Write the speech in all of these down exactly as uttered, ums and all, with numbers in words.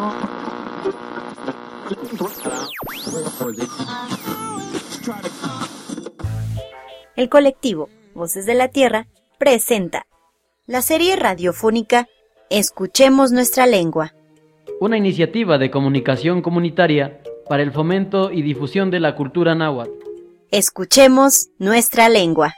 El colectivo Voces de la Tierra presenta la serie radiofónica Escuchemos Nuestra Lengua. Una iniciativa de comunicación comunitaria para el fomento y difusión de la cultura náhuatl. Escuchemos Nuestra Lengua.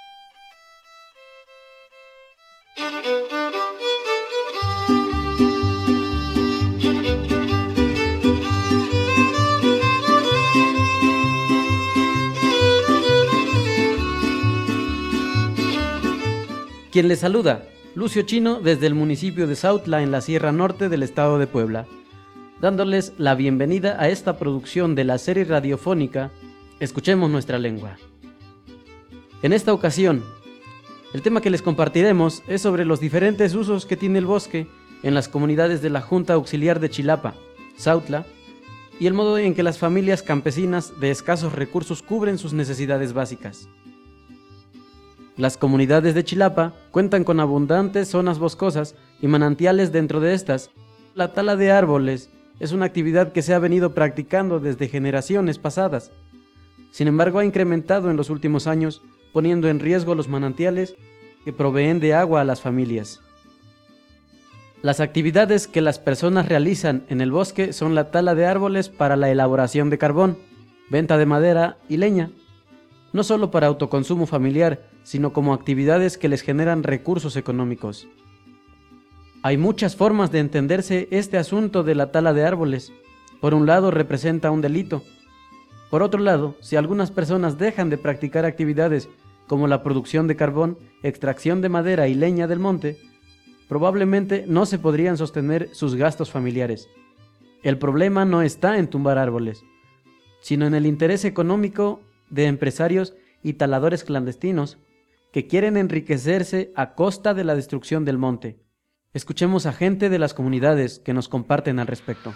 Quien les saluda, Lucio Chino, desde el municipio de Sautla, en la Sierra Norte del estado de Puebla, dándoles la bienvenida a esta producción de la serie radiofónica Escuchemos Nuestra Lengua. En esta ocasión, el tema que les compartiremos es sobre los diferentes usos que tiene el bosque en las comunidades de la Junta Auxiliar de Chilapa, Sautla, y el modo en que las familias campesinas de escasos recursos cubren sus necesidades básicas. Las comunidades de Chilapa cuentan con abundantes zonas boscosas y manantiales. Dentro de estas, la tala de árboles es una actividad que se ha venido practicando desde generaciones pasadas. Sin embargo, ha incrementado en los últimos años, poniendo en riesgo los manantiales que proveen de agua a las familias. Las actividades que las personas realizan en el bosque son la tala de árboles para la elaboración de carbón, venta de madera y leña, no solo para autoconsumo familiar, sino como actividades que les generan recursos económicos. Hay muchas formas de entenderse este asunto de la tala de árboles. Por un lado, representa un delito. Por otro lado, si algunas personas dejan de practicar actividades como la producción de carbón, extracción de madera y leña del monte, probablemente no se podrían sostener sus gastos familiares. El problema no está en tumbar árboles, sino en el interés económico de empresarios y taladores clandestinos que quieren enriquecerse a costa de la destrucción del monte. Escuchemos a gente de las comunidades que nos comparten al respecto.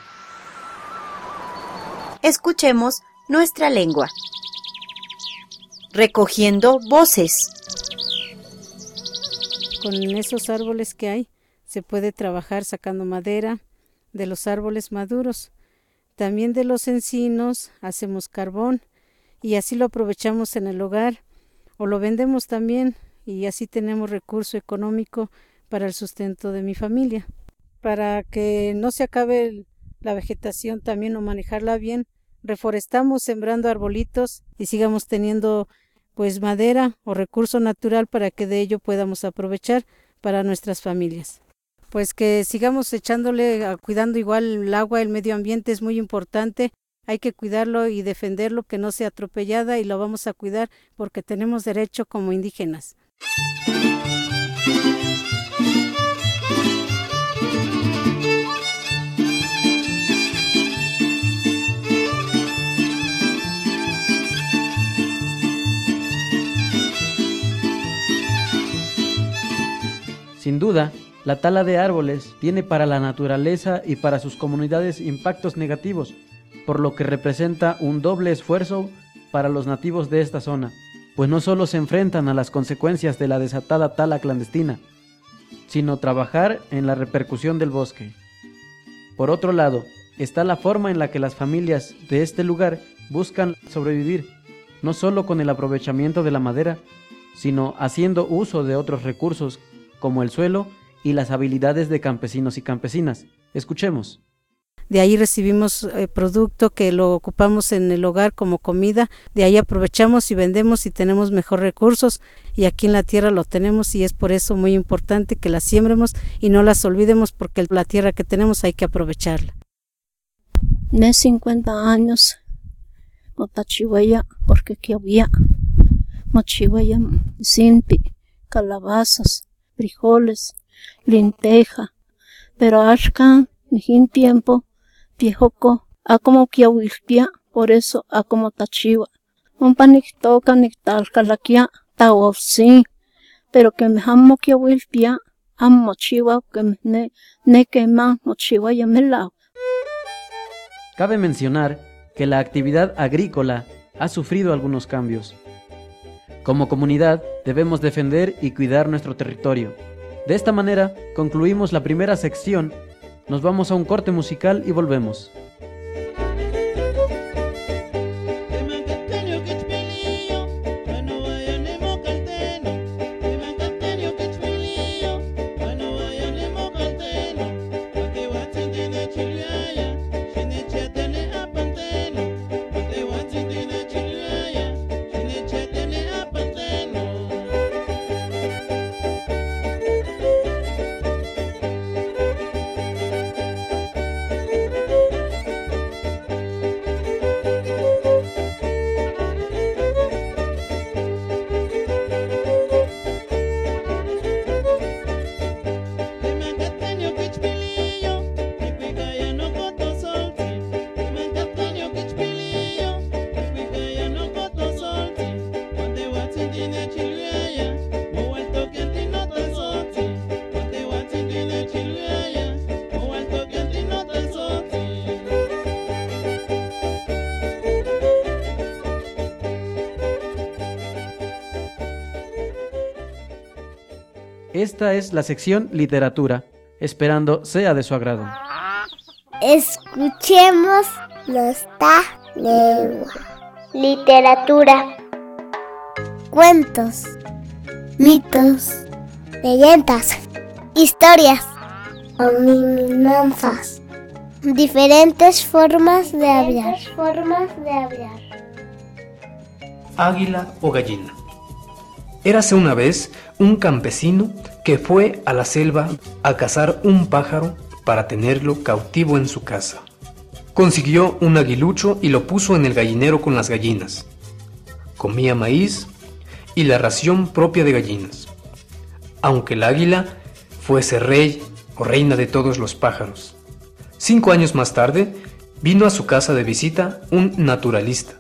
Escuchemos Nuestra Lengua. Recogiendo voces. Con esos árboles que hay, se puede trabajar sacando madera de los árboles maduros. También de los encinos hacemos carbón y así lo aprovechamos en el hogar o lo vendemos también y así tenemos recurso económico para el sustento de mi familia. Para que no se acabe la vegetación también o manejarla bien, reforestamos sembrando arbolitos y sigamos teniendo pues madera o recurso natural para que de ello podamos aprovechar para nuestras familias. Pues que sigamos echándole, cuidando igual el agua, el medio ambiente es muy importante. Hay que cuidarlo y defenderlo, que no sea atropellada, y lo vamos a cuidar porque tenemos derecho como indígenas. Sin duda, la tala de árboles tiene para la naturaleza y para sus comunidades impactos negativos, por lo que representa un doble esfuerzo para los nativos de esta zona, pues no solo se enfrentan a las consecuencias de la desatada tala clandestina, sino trabajar en la repercusión del bosque. Por otro lado, está la forma en la que las familias de este lugar buscan sobrevivir, no solo con el aprovechamiento de la madera, sino haciendo uso de otros recursos como el suelo y las habilidades de campesinos y campesinas. Escuchemos. De ahí recibimos eh, producto que lo ocupamos en el hogar como comida, de ahí aprovechamos y vendemos y tenemos mejor recursos, y aquí en la tierra lo tenemos, y es por eso muy importante que las siembremos y no las olvidemos, porque la tierra que tenemos hay que aprovecharla. De cincuenta años, motachihuaya, porque aquí había mochihuaya, simpi, calabazas, frijoles, lenteja, pero ashka, en tiempo, viejoco, a como kiawilpia, por eso a como tachiwa. Un panictoca nictalcalaquia, taofsi, pero que me hamo kiawilpia, am mochiwa, que me ne quema mochiwa yamelao. Cabe mencionar que la actividad agrícola ha sufrido algunos cambios. Como comunidad debemos defender y cuidar nuestro territorio. De esta manera concluimos la primera sección Nos vamos a un corte musical y volvemos. Esta es la sección Literatura, esperando sea de su agrado. Escuchemos nuestra lengua. Literatura. Cuentos, mitos, leyendas, historias, adivinanzas, diferentes formas de hablar. formas de hablar. Águila o gallina. Érase una vez un campesino que fue a la selva a cazar un pájaro para tenerlo cautivo en su casa. Consiguió un aguilucho y lo puso en el gallinero con las gallinas. Comía maíz y la ración propia de gallinas, aunque el águila fuese rey o reina de todos los pájaros. Cinco años más tarde, vino a su casa de visita un naturalista.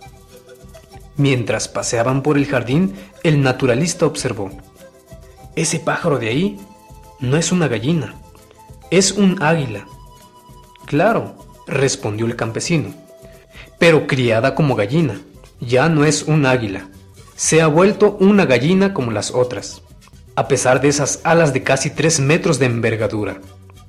Mientras paseaban por el jardín, el naturalista observó: «Ese pájaro de ahí no es una gallina, es un águila». «Claro», respondió el campesino, «pero criada como gallina, ya no es un águila, se ha vuelto una gallina como las otras, a pesar de esas alas de casi tres metros de envergadura».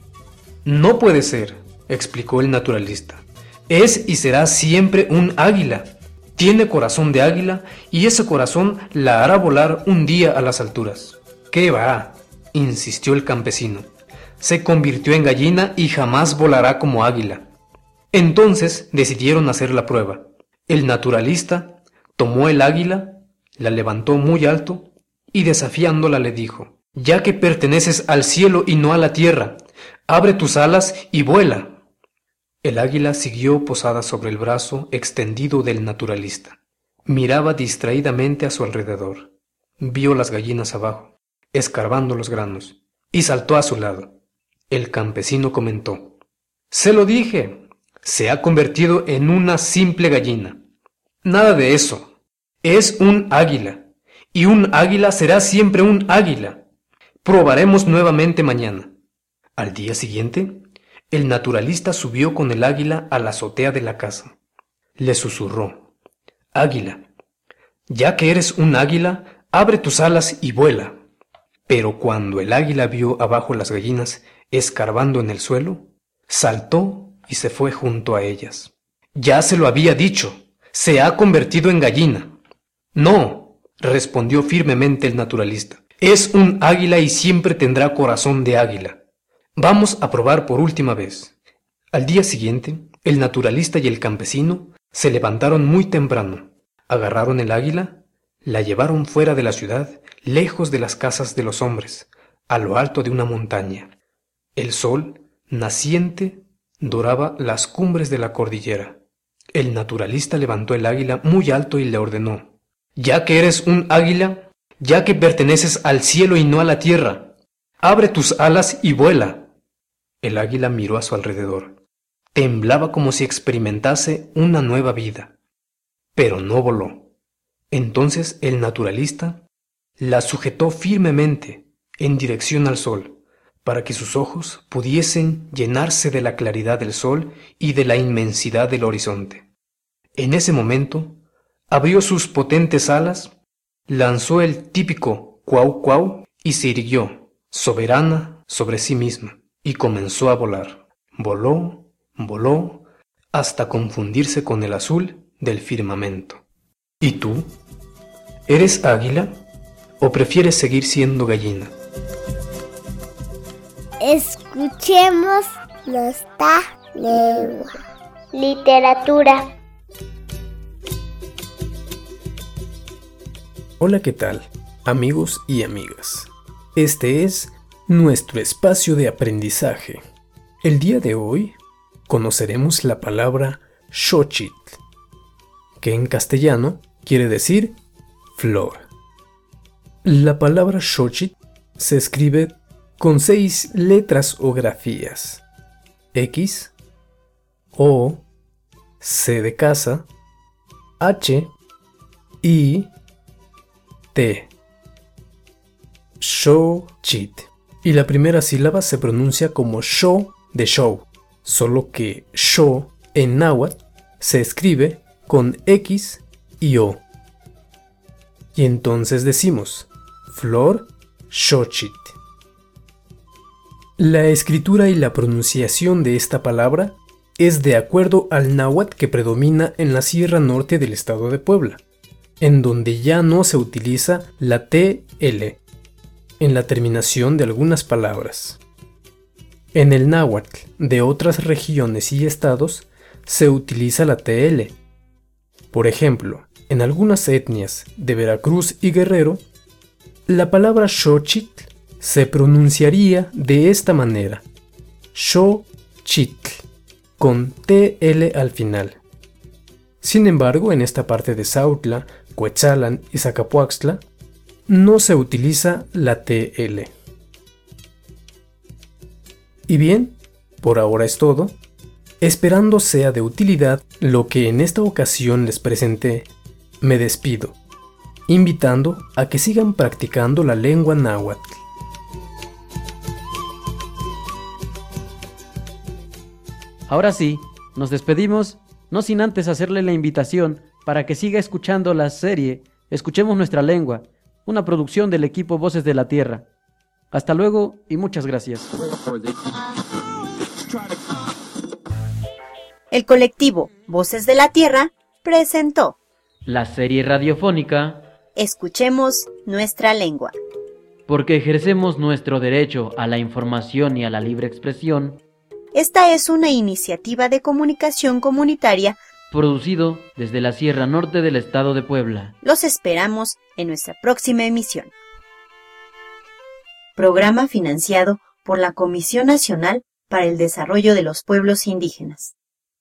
«No puede ser», explicó el naturalista, «es y será siempre un águila. Tiene corazón de águila y ese corazón la hará volar un día a las alturas». «¿Qué va?», insistió el campesino. «Se convirtió en gallina y jamás volará como águila». Entonces decidieron hacer la prueba. El naturalista tomó el águila, la levantó muy alto y desafiándola le dijo: «Ya que perteneces al cielo y no a la tierra, abre tus alas y vuela». El águila siguió posada sobre el brazo extendido del naturalista. Miraba distraídamente a su alrededor. Vio las gallinas abajo, escarbando los granos, y saltó a su lado. El campesino comentó: «Se lo dije, se ha convertido en una simple gallina». «Nada de eso, es un águila, y un águila será siempre un águila. Probaremos nuevamente mañana». Al día siguiente, el naturalista subió con el águila a la azotea de la casa. Le susurró: «Águila, ya que eres un águila, abre tus alas y vuela». Pero cuando el águila vio abajo las gallinas escarbando en el suelo, saltó y se fue junto a ellas. «Ya se lo había dicho, se ha convertido en gallina». «No», respondió firmemente el naturalista, «es un águila y siempre tendrá corazón de águila. Vamos a probar por última vez». Al día siguiente, el naturalista y el campesino se levantaron muy temprano, agarraron el águila, la llevaron fuera de la ciudad, lejos de las casas de los hombres, a lo alto de una montaña. El sol, naciente, doraba las cumbres de la cordillera. El naturalista levantó el águila muy alto y le ordenó: «Ya que eres un águila, ya que perteneces al cielo y no a la tierra, abre tus alas y vuela». El águila miró a su alrededor. Temblaba como si experimentase una nueva vida, pero no voló. Entonces el naturalista la sujetó firmemente en dirección al sol, para que sus ojos pudiesen llenarse de la claridad del sol y de la inmensidad del horizonte. En ese momento, abrió sus potentes alas, lanzó el típico cuau cuau y se irguió, soberana sobre sí misma, y comenzó a volar. voló, voló, hasta confundirse con el azul del firmamento. ¿Y tú? ¿Eres águila o prefieres seguir siendo gallina? Escuchemos nuestra lengua. Literatura. Hola, ¿qué tal, amigos y amigas? Este es nuestro espacio de aprendizaje. El día de hoy conoceremos la palabra xochitl, que en castellano quiere decir flor. La palabra xochitl se escribe con seis letras o grafías: X, O, C de casa, H, I, T. Xochitl. Y la primera sílaba se pronuncia como sho de show, solo que sho en náhuatl se escribe con X y O. Y entonces decimos flor xochitl. La escritura y la pronunciación de esta palabra es de acuerdo al náhuatl que predomina en la Sierra Norte del estado de Puebla, en donde ya no se utiliza la T L en la terminación de algunas palabras. En el náhuatl de otras regiones y estados se utiliza la T L. Por ejemplo, en algunas etnias de Veracruz y Guerrero, la palabra xochitl se pronunciaría de esta manera: xochitl, con T L al final. Sin embargo, en esta parte de Sautla, Cuetzalan y Zacapuaxtla no se utiliza la T L. Y bien, por ahora es todo, esperando sea de utilidad lo que en esta ocasión les presenté. Me despido, invitando a que sigan practicando la lengua náhuatl. Ahora sí, nos despedimos, no sin antes hacerle la invitación para que siga escuchando la serie Escuchemos Nuestra Lengua, una producción del equipo Voces de la Tierra. Hasta luego y muchas gracias. El colectivo Voces de la Tierra presentó La serie radiofónica Escuchemos Nuestra Lengua. Porque ejercemos nuestro derecho a la información y a la libre expresión. Esta es una iniciativa de comunicación comunitaria Producido desde la Sierra Norte del estado de Puebla. Los esperamos en nuestra próxima emisión. Programa financiado por la Comisión Nacional para el Desarrollo de los Pueblos Indígenas.